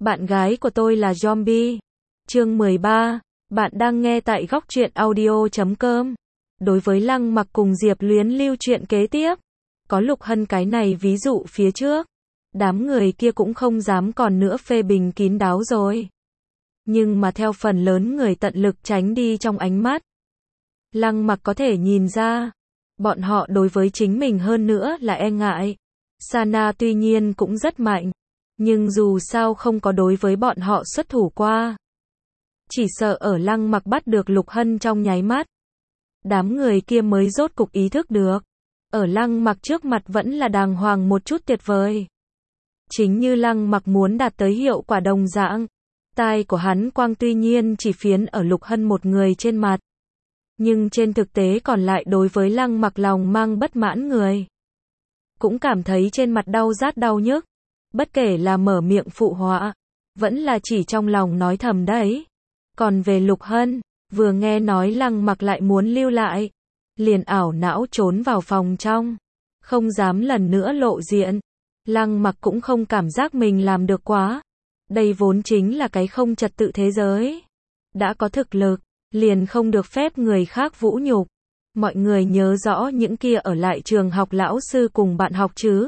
Bạn gái của tôi là zombie. Chương 13. Bạn đang nghe tại góc truyện audio.com. Đối với Lăng Mặc cùng Diệp Luyến Lưu chuyện kế tiếp, có Lục Hân cái này ví dụ phía trước, đám người kia cũng không dám còn nữa phê bình kín đáo rồi. Nhưng mà theo phần lớn người tận lực tránh đi trong ánh mắt, Lăng Mặc có thể nhìn ra, bọn họ đối với chính mình hơn nữa là e ngại. Sana tuy nhiên cũng rất mạnh, nhưng dù sao không có đối với bọn họ xuất thủ qua. Chỉ sợ ở Lăng Mặc bắt được Lục Hân trong nháy mắt, đám người kia mới rốt cục ý thức được, ở Lăng Mặc trước mặt vẫn là đàng hoàng một chút tuyệt vời. Chính như Lăng Mặc muốn đạt tới hiệu quả đồng dạng, tai của hắn quang tuy nhiên chỉ phiến ở Lục Hân một người trên mặt, nhưng trên thực tế còn lại đối với Lăng Mặc lòng mang bất mãn người, cũng cảm thấy trên mặt đau rát đau nhức, bất kể là mở miệng phụ họa, vẫn là chỉ trong lòng nói thầm đấy. Còn về Lục Hân, vừa nghe nói Lăng Mặc lại muốn lưu lại, liền ảo não trốn vào phòng trong, không dám lần nữa lộ diện. Lăng Mặc cũng không cảm giác mình làm được quá, đây vốn chính là cái không trật tự thế giới. Đã có thực lực, liền không được phép người khác vũ nhục. Mọi người nhớ rõ những kia ở lại trường học lão sư cùng bạn học chứ.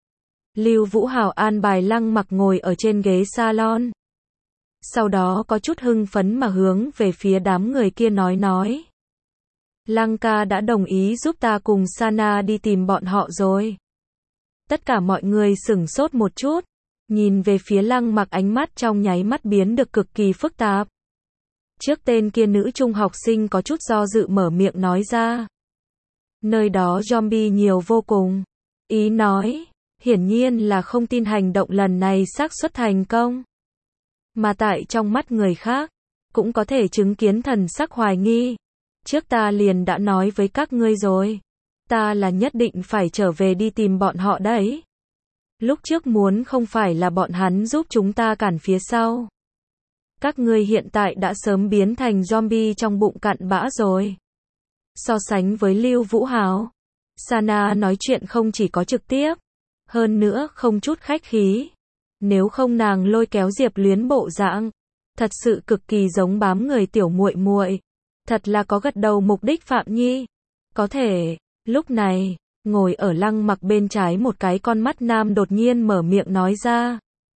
Lưu Vũ Hào an bài Lăng Mặc ngồi ở trên ghế salon. Sau đó có chút hưng phấn mà hướng về phía đám người kia nói. Lăng ca đã đồng ý giúp ta cùng Sana đi tìm bọn họ rồi. Tất cả mọi người sửng sốt một chút, nhìn về phía Lăng Mặc ánh mắt trong nháy mắt biến được cực kỳ phức tạp. Trước tên kia nữ trung học sinh có chút do dự mở miệng nói ra. Nơi đó zombie nhiều vô cùng. Ý nói, hiển nhiên là không tin hành động lần này xác suất thành công. Mà tại trong mắt người khác, cũng có thể chứng kiến thần sắc hoài nghi. Trước ta liền đã nói với các ngươi rồi. Ta là nhất định phải trở về đi tìm bọn họ đấy. Lúc trước muốn không phải là bọn hắn giúp chúng ta cản phía sau. Các ngươi hiện tại đã sớm biến thành zombie trong bụng cặn bã rồi. So sánh với Lưu Vũ Hào, Sana nói chuyện không chỉ có trực tiếp, hơn nữa không chút khách khí. Nếu không nàng lôi kéo Diệp Luyến bộ dạng, thật sự cực kỳ giống bám người tiểu muội muội, thật là có gật đầu mục đích Phạm Nhi. Có thể, lúc này, ngồi ở Lăng Mặc bên trái một cái con mắt nam đột nhiên mở miệng nói ra.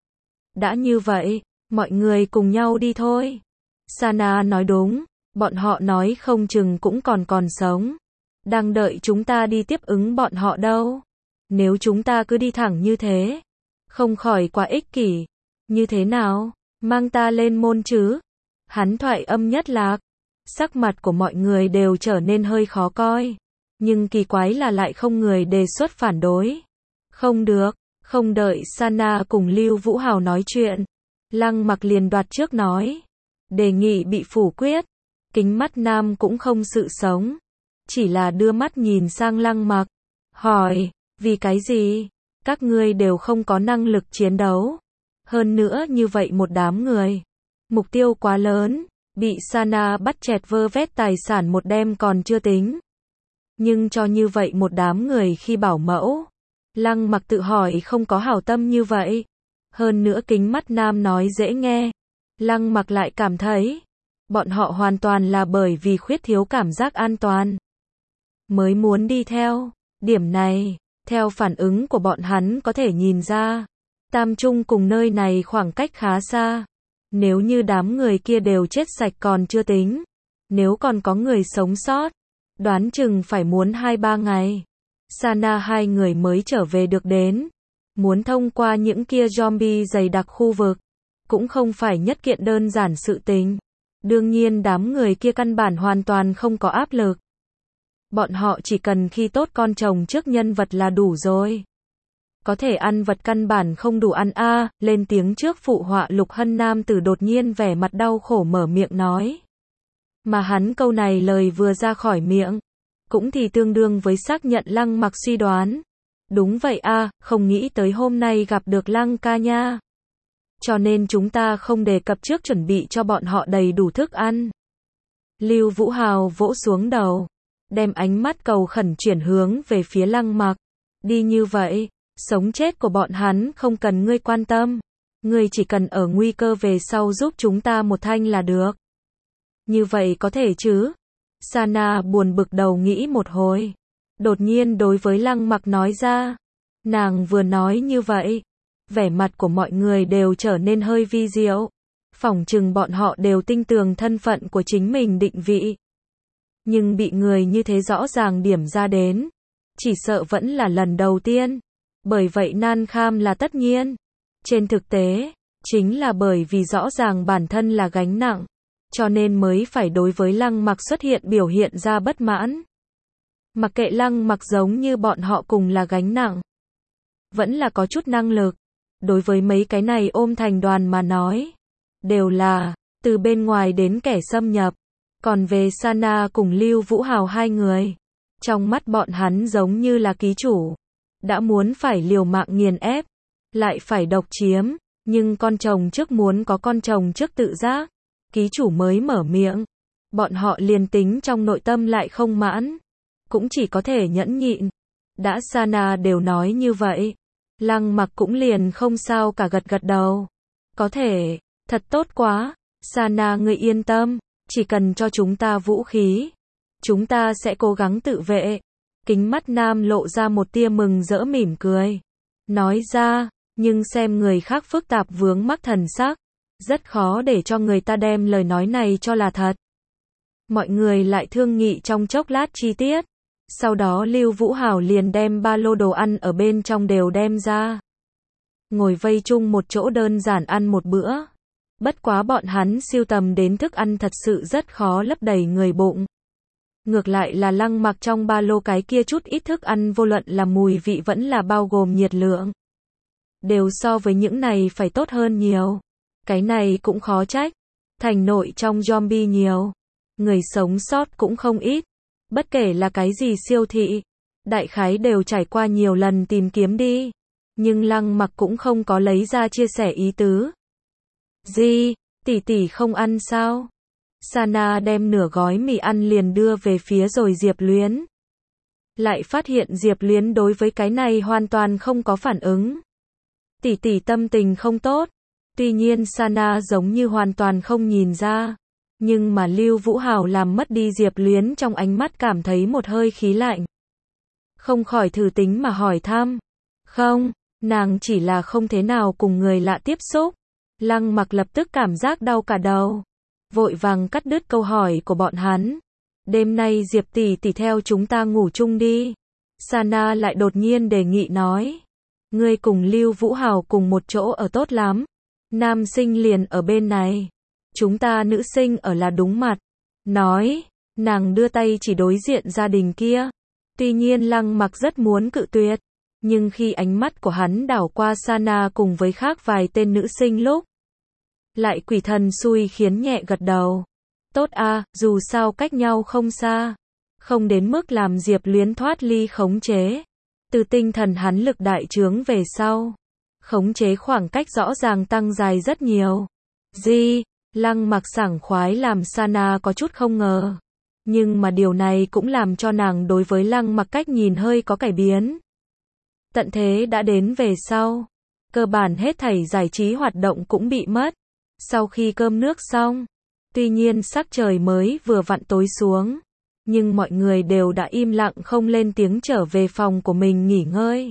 Đã như vậy, mọi người cùng nhau đi thôi. Sana nói đúng, bọn họ nói không chừng cũng còn sống, đang đợi chúng ta đi tiếp ứng bọn họ đâu. Nếu chúng ta cứ đi thẳng như thế, không khỏi quá ích kỷ. Như thế nào, mang ta lên môn chứ? Hắn thoại âm nhất lạc, sắc mặt của mọi người đều trở nên hơi khó coi, nhưng kỳ quái là lại không người đề xuất phản đối. Không được, không đợi Sana cùng Lưu Vũ Hào nói chuyện, Lăng Mặc liền đoạt trước nói. Đề nghị bị phủ quyết. Kính mắt nam cũng không sự sống, chỉ là đưa mắt nhìn sang Lăng Mặc, hỏi, vì cái gì? Các ngươi đều không có năng lực chiến đấu. Hơn nữa như vậy một đám người, mục tiêu quá lớn, bị Sana bắt chẹt vơ vét tài sản một đêm còn chưa tính. Nhưng cho như vậy một đám người khi bảo mẫu, Lăng Mặc tự hỏi không có hảo tâm như vậy. Hơn nữa kính mắt nam nói dễ nghe, Lăng Mặc lại cảm thấy, bọn họ hoàn toàn là bởi vì khuyết thiếu cảm giác an toàn mới muốn đi theo. Điểm này, theo phản ứng của bọn hắn có thể nhìn ra, Tam Trung cùng nơi này khoảng cách khá xa. Nếu như đám người kia đều chết sạch còn chưa tính, nếu còn có người sống sót, đoán chừng phải muốn 2-3 ngày. Sana hai người mới trở về được đến. Muốn thông qua những kia zombie dày đặc khu vực, cũng không phải nhất kiện đơn giản sự tình. Đương nhiên đám người kia căn bản hoàn toàn không có áp lực. Bọn họ chỉ cần khi tốt con chồng trước nhân vật là đủ rồi. Có thể ăn vật căn bản không đủ ăn a. Lên tiếng trước phụ họa Lục Hân nam tử đột nhiên vẻ mặt đau khổ mở miệng nói. Mà hắn câu này lời vừa ra khỏi miệng, cũng thì tương đương với xác nhận Lăng Mặc suy đoán. Đúng vậy a, không nghĩ tới hôm nay gặp được Lăng ca nha. Cho nên chúng ta không đề cập trước chuẩn bị cho bọn họ đầy đủ thức ăn. Lưu Vũ Hào vỗ xuống đầu, đem ánh mắt cầu khẩn chuyển hướng về phía Lăng Mặc. Đi như vậy, sống chết của bọn hắn không cần ngươi quan tâm. Ngươi chỉ cần ở nguy cơ về sau giúp chúng ta một thanh là được. Như vậy có thể chứ? Sana buồn bực đầu nghĩ một hồi. Đột nhiên đối với Lăng Mặc nói ra. Nàng vừa nói như vậy, vẻ mặt của mọi người đều trở nên hơi vi diệu. Phỏng chừng bọn họ đều tin tưởng thân phận của chính mình định vị. Nhưng bị người như thế rõ ràng điểm ra đến, chỉ sợ vẫn là lần đầu tiên. Bởi vậy nan kham là tất nhiên. Trên thực tế, chính là bởi vì rõ ràng bản thân là gánh nặng, cho nên mới phải đối với Lăng Mặc xuất hiện biểu hiện ra bất mãn. Mặc kệ Lăng Mặc giống như bọn họ cùng là gánh nặng, vẫn là có chút năng lực. Đối với mấy cái này ôm thành đoàn mà nói, đều là từ bên ngoài đến kẻ xâm nhập. Còn về Sana cùng Lưu Vũ Hào hai người, trong mắt bọn hắn giống như là ký chủ, đã muốn phải liều mạng nghiền ép, lại phải độc chiếm, nhưng con chồng trước muốn có con chồng trước tự giác, ký chủ mới mở miệng, bọn họ liền tính trong nội tâm lại không mãn, cũng chỉ có thể nhẫn nhịn. Đã Sana đều nói như vậy, Lăng Mặc cũng liền không sao cả gật gật đầu. Có thể, thật tốt quá, Sana ngươi yên tâm, chỉ cần cho chúng ta vũ khí, chúng ta sẽ cố gắng tự vệ. Kính mắt nam lộ ra một tia mừng rỡ mỉm cười, nói ra, nhưng xem người khác phức tạp vướng mắc thần sắc, rất khó để cho người ta đem lời nói này cho là thật. Mọi người lại thương nghị trong chốc lát chi tiết. Sau đó Lưu Vũ Hào liền đem ba lô đồ ăn ở bên trong đều đem ra. Ngồi vây chung một chỗ đơn giản ăn một bữa. Bất quá bọn hắn siêu tầm đến thức ăn thật sự rất khó lấp đầy người bụng. Ngược lại là Lăng Mặc trong ba lô cái kia chút ít thức ăn vô luận là mùi vị vẫn là bao gồm nhiệt lượng, đều so với những này phải tốt hơn nhiều. Cái này cũng khó trách. Thành nội trong zombie nhiều, người sống sót cũng không ít. Bất kể là cái gì siêu thị, đại khái đều trải qua nhiều lần tìm kiếm đi. Nhưng Lăng Mặc cũng không có lấy ra chia sẻ ý tứ. Gì, tỷ tỷ không ăn sao? Sana đem nửa gói mì ăn liền đưa về phía rồi Diệp Luyến. Lại phát hiện Diệp Luyến đối với cái này hoàn toàn không có phản ứng. Tỷ tỷ tâm tình không tốt. Tuy nhiên Sana giống như hoàn toàn không nhìn ra. Nhưng mà Lưu Vũ Hào làm mất đi Diệp Luyến trong ánh mắt cảm thấy một hơi khí lạnh. Không khỏi thử tính mà hỏi thăm. Không, nàng chỉ là không thế nào cùng người lạ tiếp xúc. Lăng Mặc lập tức cảm giác đau cả đầu. Vội vàng cắt đứt câu hỏi của bọn hắn. Đêm nay Diệp tỷ tỷ theo chúng ta ngủ chung đi. Sana lại đột nhiên đề nghị nói. Ngươi cùng Lưu Vũ Hào cùng một chỗ ở tốt lắm. Nam sinh liền ở bên này. Chúng ta nữ sinh ở là đúng mặt. Nói, nàng đưa tay chỉ đối diện gia đình kia. Tuy nhiên Lăng Mặc rất muốn cự tuyệt. Nhưng khi ánh mắt của hắn đảo qua Sana cùng với khác vài tên nữ sinh lúc, lại quỷ thần xui khiến nhẹ gật đầu. Tốt a, dù sao cách nhau không xa. Không đến mức làm Diệp Luyến thoát ly khống chế. Từ tinh thần hắn lực đại trướng về sau, khống chế khoảng cách rõ ràng tăng dài rất nhiều. Lăng Mặc sảng khoái làm Sana có chút không ngờ. Nhưng mà điều này cũng làm cho nàng đối với Lăng Mặc cách nhìn hơi có cải biến. Tận thế đã đến về sau, cơ bản hết thảy giải trí hoạt động cũng bị mất. Sau khi cơm nước xong, tuy nhiên sắc trời mới vừa vặn tối xuống, nhưng mọi người đều đã im lặng không lên tiếng trở về phòng của mình nghỉ ngơi.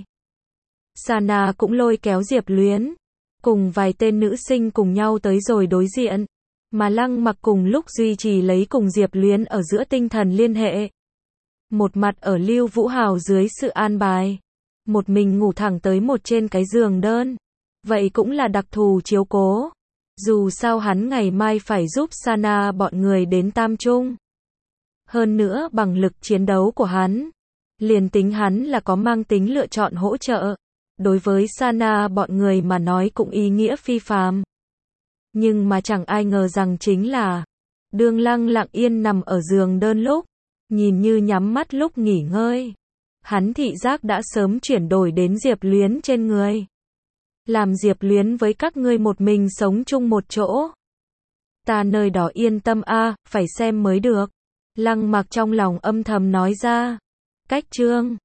Sana cũng lôi kéo Diệp Luyến, cùng vài tên nữ sinh cùng nhau tới rồi đối diện, mà Lăng Mặc cùng lúc duy trì lấy cùng Diệp Luyến ở giữa tinh thần liên hệ. Một mặt ở Lưu Vũ Hào dưới sự an bài, một mình ngủ thẳng tới một trên cái giường đơn. Vậy cũng là đặc thù chiếu cố. Dù sao hắn ngày mai phải giúp Sana bọn người đến Tam Trung. Hơn nữa bằng lực chiến đấu của hắn, liền tính hắn là có mang tính lựa chọn hỗ trợ, đối với Sana bọn người mà nói cũng ý nghĩa phi phàm. Nhưng mà chẳng ai ngờ rằng chính là, đương Lăng lặng yên nằm ở giường đơn lúc, nhìn như nhắm mắt lúc nghỉ ngơi, hắn thị giác đã sớm chuyển đổi đến Diệp Luyến trên người. Làm Diệp Luyến với các ngươi một mình sống chung một chỗ. Ta nơi đó yên tâm a, phải xem mới được. Lăng Mặc trong lòng âm thầm nói ra. Cách chương